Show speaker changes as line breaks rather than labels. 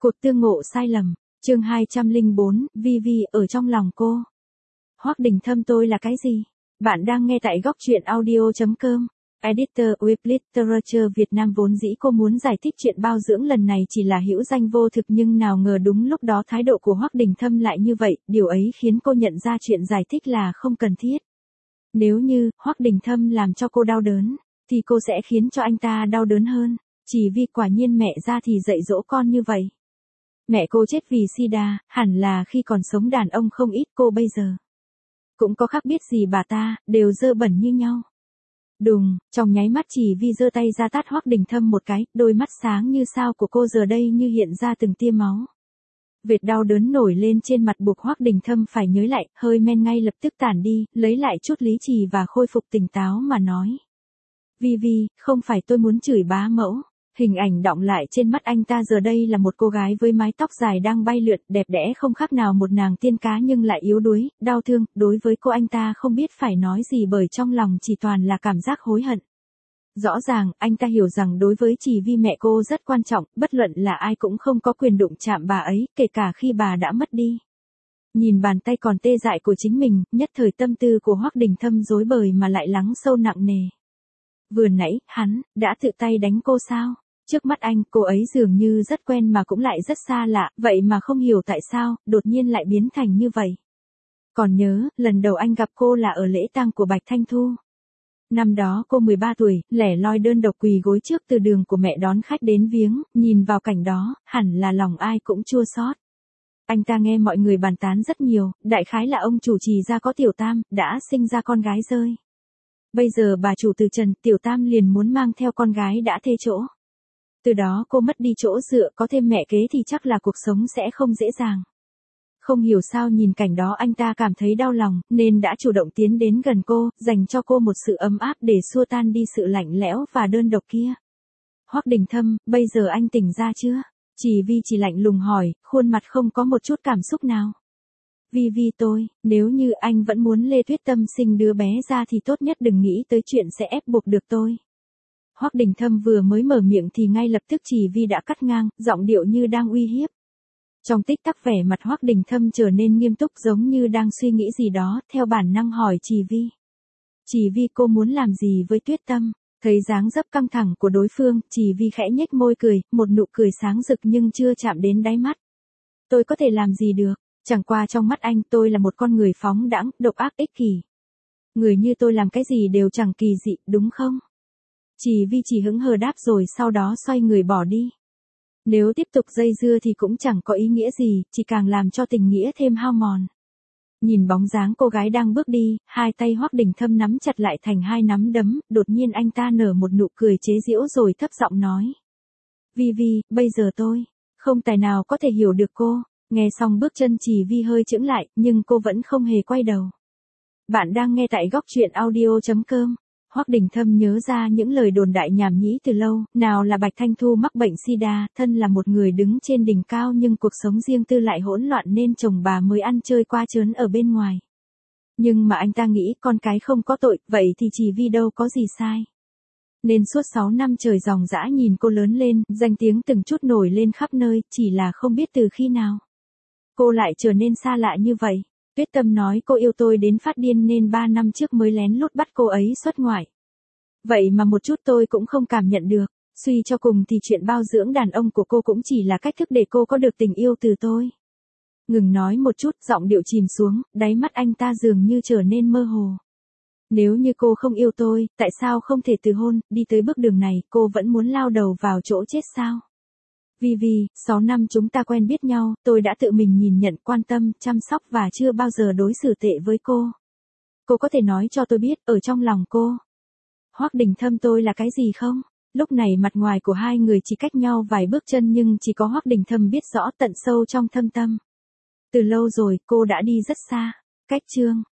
Cột tương ngộ sai lầm, chương 204, Vi ở trong lòng cô. Hoắc Đình Thâm tôi là cái gì? Bạn đang nghe tại góc truyện audio.com. Editor Web Literature Việt Nam vốn dĩ cô muốn giải thích chuyện bao dưỡng lần này chỉ là hữu danh vô thực nhưng nào ngờ đúng lúc đó thái độ của Hoắc Đình Thâm lại như vậy, điều ấy khiến cô nhận ra chuyện giải thích là không cần thiết. Nếu như Hoắc Đình Thâm làm cho cô đau đớn, thì cô sẽ khiến cho anh ta đau đớn hơn, chỉ vì quả nhiên mẹ ra thì dạy dỗ con như vậy. Mẹ cô chết vì sida, hẳn là khi còn sống đàn ông không ít, cô bây giờ cũng có khác biết gì bà ta, đều dơ bẩn như nhau. Đùng, trong nháy mắt Chỉ Vi giơ tay ra tát Hoắc Đình Thâm một cái, đôi mắt sáng như sao của cô giờ đây như hiện ra từng tia máu. Vệt đau đớn nổi lên trên mặt buộc Hoắc Đình Thâm phải nhớ lại, hơi men ngay lập tức tản đi, lấy lại chút lý trí và khôi phục tỉnh táo mà nói. Vi, không phải tôi muốn chửi bá mẫu. Hình ảnh đọng lại trên mắt anh ta giờ đây là một cô gái với mái tóc dài đang bay lượn, đẹp đẽ không khác nào một nàng tiên cá nhưng lại yếu đuối, đau thương, đối với cô anh ta không biết phải nói gì bởi trong lòng chỉ toàn là cảm giác hối hận. Rõ ràng, anh ta hiểu rằng đối với Chỉ Vi mẹ cô rất quan trọng, bất luận là ai cũng không có quyền đụng chạm bà ấy, kể cả khi bà đã mất đi. Nhìn bàn tay còn tê dại của chính mình, nhất thời tâm tư của Hoắc Đình Thâm rối bời mà lại lắng sâu nặng nề. Vừa nãy, hắn đã tự tay đánh cô sao? Trước mắt anh, cô ấy dường như rất quen mà cũng lại rất xa lạ, vậy mà không hiểu tại sao, đột nhiên lại biến thành như vậy. Còn nhớ, lần đầu anh gặp cô là ở lễ tang của Bạch Thanh Thu. Năm đó cô 13 tuổi, lẻ loi đơn độc quỳ gối trước từ đường của mẹ đón khách đến viếng, nhìn vào cảnh đó, hẳn là lòng ai cũng chua xót. Anh ta nghe mọi người bàn tán rất nhiều, đại khái là ông chủ Trì gia có tiểu tam, đã sinh ra con gái rơi. Bây giờ bà chủ từ trần, tiểu tam liền muốn mang theo con gái đã thê chỗ. Từ đó cô mất đi chỗ dựa, có thêm mẹ kế thì chắc là cuộc sống sẽ không dễ dàng. Không hiểu sao nhìn cảnh đó anh ta cảm thấy đau lòng, nên đã chủ động tiến đến gần cô, dành cho cô một sự ấm áp để xua tan đi sự lạnh lẽo và đơn độc kia. Hoắc Đình Thâm, bây giờ anh tỉnh ra chưa? Chỉ Vi chỉ lạnh lùng hỏi, khuôn mặt không có một chút cảm xúc nào. Vi tôi, nếu như anh vẫn muốn Lê Tuyết Tâm sinh đứa bé ra thì tốt nhất đừng nghĩ tới chuyện sẽ ép buộc được tôi. Hoắc Đình Thâm vừa mới mở miệng thì ngay lập tức Chỉ Vi đã cắt ngang, giọng điệu như đang uy hiếp. Trong tích tắc vẻ mặt Hoắc Đình Thâm trở nên nghiêm túc giống như đang suy nghĩ gì đó, theo bản năng hỏi Chỉ Vi. Chỉ Vi cô muốn làm gì với Tuyết Tâm? Thấy dáng dấp căng thẳng của đối phương, Chỉ Vi khẽ nhếch môi cười, một nụ cười sáng rực nhưng chưa chạm đến đáy mắt. Tôi có thể làm gì được? Chẳng qua trong mắt anh tôi là một con người phóng đãng, độc ác ích kỷ. Người như tôi làm cái gì đều chẳng kỳ dị, đúng không? Chỉ Vi chỉ hững hờ đáp rồi sau đó xoay người bỏ đi. Nếu tiếp tục dây dưa thì cũng chẳng có ý nghĩa gì, chỉ càng làm cho tình nghĩa thêm hao mòn. Nhìn bóng dáng cô gái đang bước đi, hai tay Hoắc Đình Thâm nắm chặt lại thành hai nắm đấm, đột nhiên anh ta nở một nụ cười chế giễu rồi thấp giọng nói. Vi, bây giờ tôi không tài nào có thể hiểu được cô. Nghe xong bước chân Chỉ Vi hơi chững lại, nhưng cô vẫn không hề quay đầu. Bạn đang nghe tại góc truyện audio.com. Hoắc Đình Thâm nhớ ra những lời đồn đại nhảm nhí từ lâu, nào là Bạch Thanh Thu mắc bệnh sida, thân là một người đứng trên đỉnh cao nhưng cuộc sống riêng tư lại hỗn loạn nên chồng bà mới ăn chơi qua trớn ở bên ngoài. Nhưng mà anh ta nghĩ con cái không có tội, vậy thì Chỉ Vi đâu có gì sai. Nên suốt 6 năm trời ròng rã nhìn cô lớn lên, danh tiếng từng chút nổi lên khắp nơi, chỉ là không biết từ khi nào cô lại trở nên xa lạ như vậy. Tuyết Tâm nói cô yêu tôi đến phát điên nên 3 năm trước mới lén lút bắt cô ấy xuất ngoại. Vậy mà một chút tôi cũng không cảm nhận được, suy cho cùng thì chuyện bao dưỡng đàn ông của cô cũng chỉ là cách thức để cô có được tình yêu từ tôi. Ngừng nói một chút, giọng điệu chìm xuống, đáy mắt anh ta dường như trở nên mơ hồ. Nếu như cô không yêu tôi, tại sao không thể từ hôn, đi tới bước đường này, cô vẫn muốn lao đầu vào chỗ chết sao? Vi, 6 năm chúng ta quen biết nhau, tôi đã tự mình nhìn nhận, quan tâm, chăm sóc và chưa bao giờ đối xử tệ với cô. Cô có thể nói cho tôi biết, ở trong lòng cô, Hoắc Đình Thâm tôi là cái gì không? Lúc này mặt ngoài của hai người chỉ cách nhau vài bước chân nhưng chỉ có Hoắc Đình Thâm biết rõ tận sâu trong thâm tâm. Từ lâu rồi, cô đã đi rất xa. Cách chương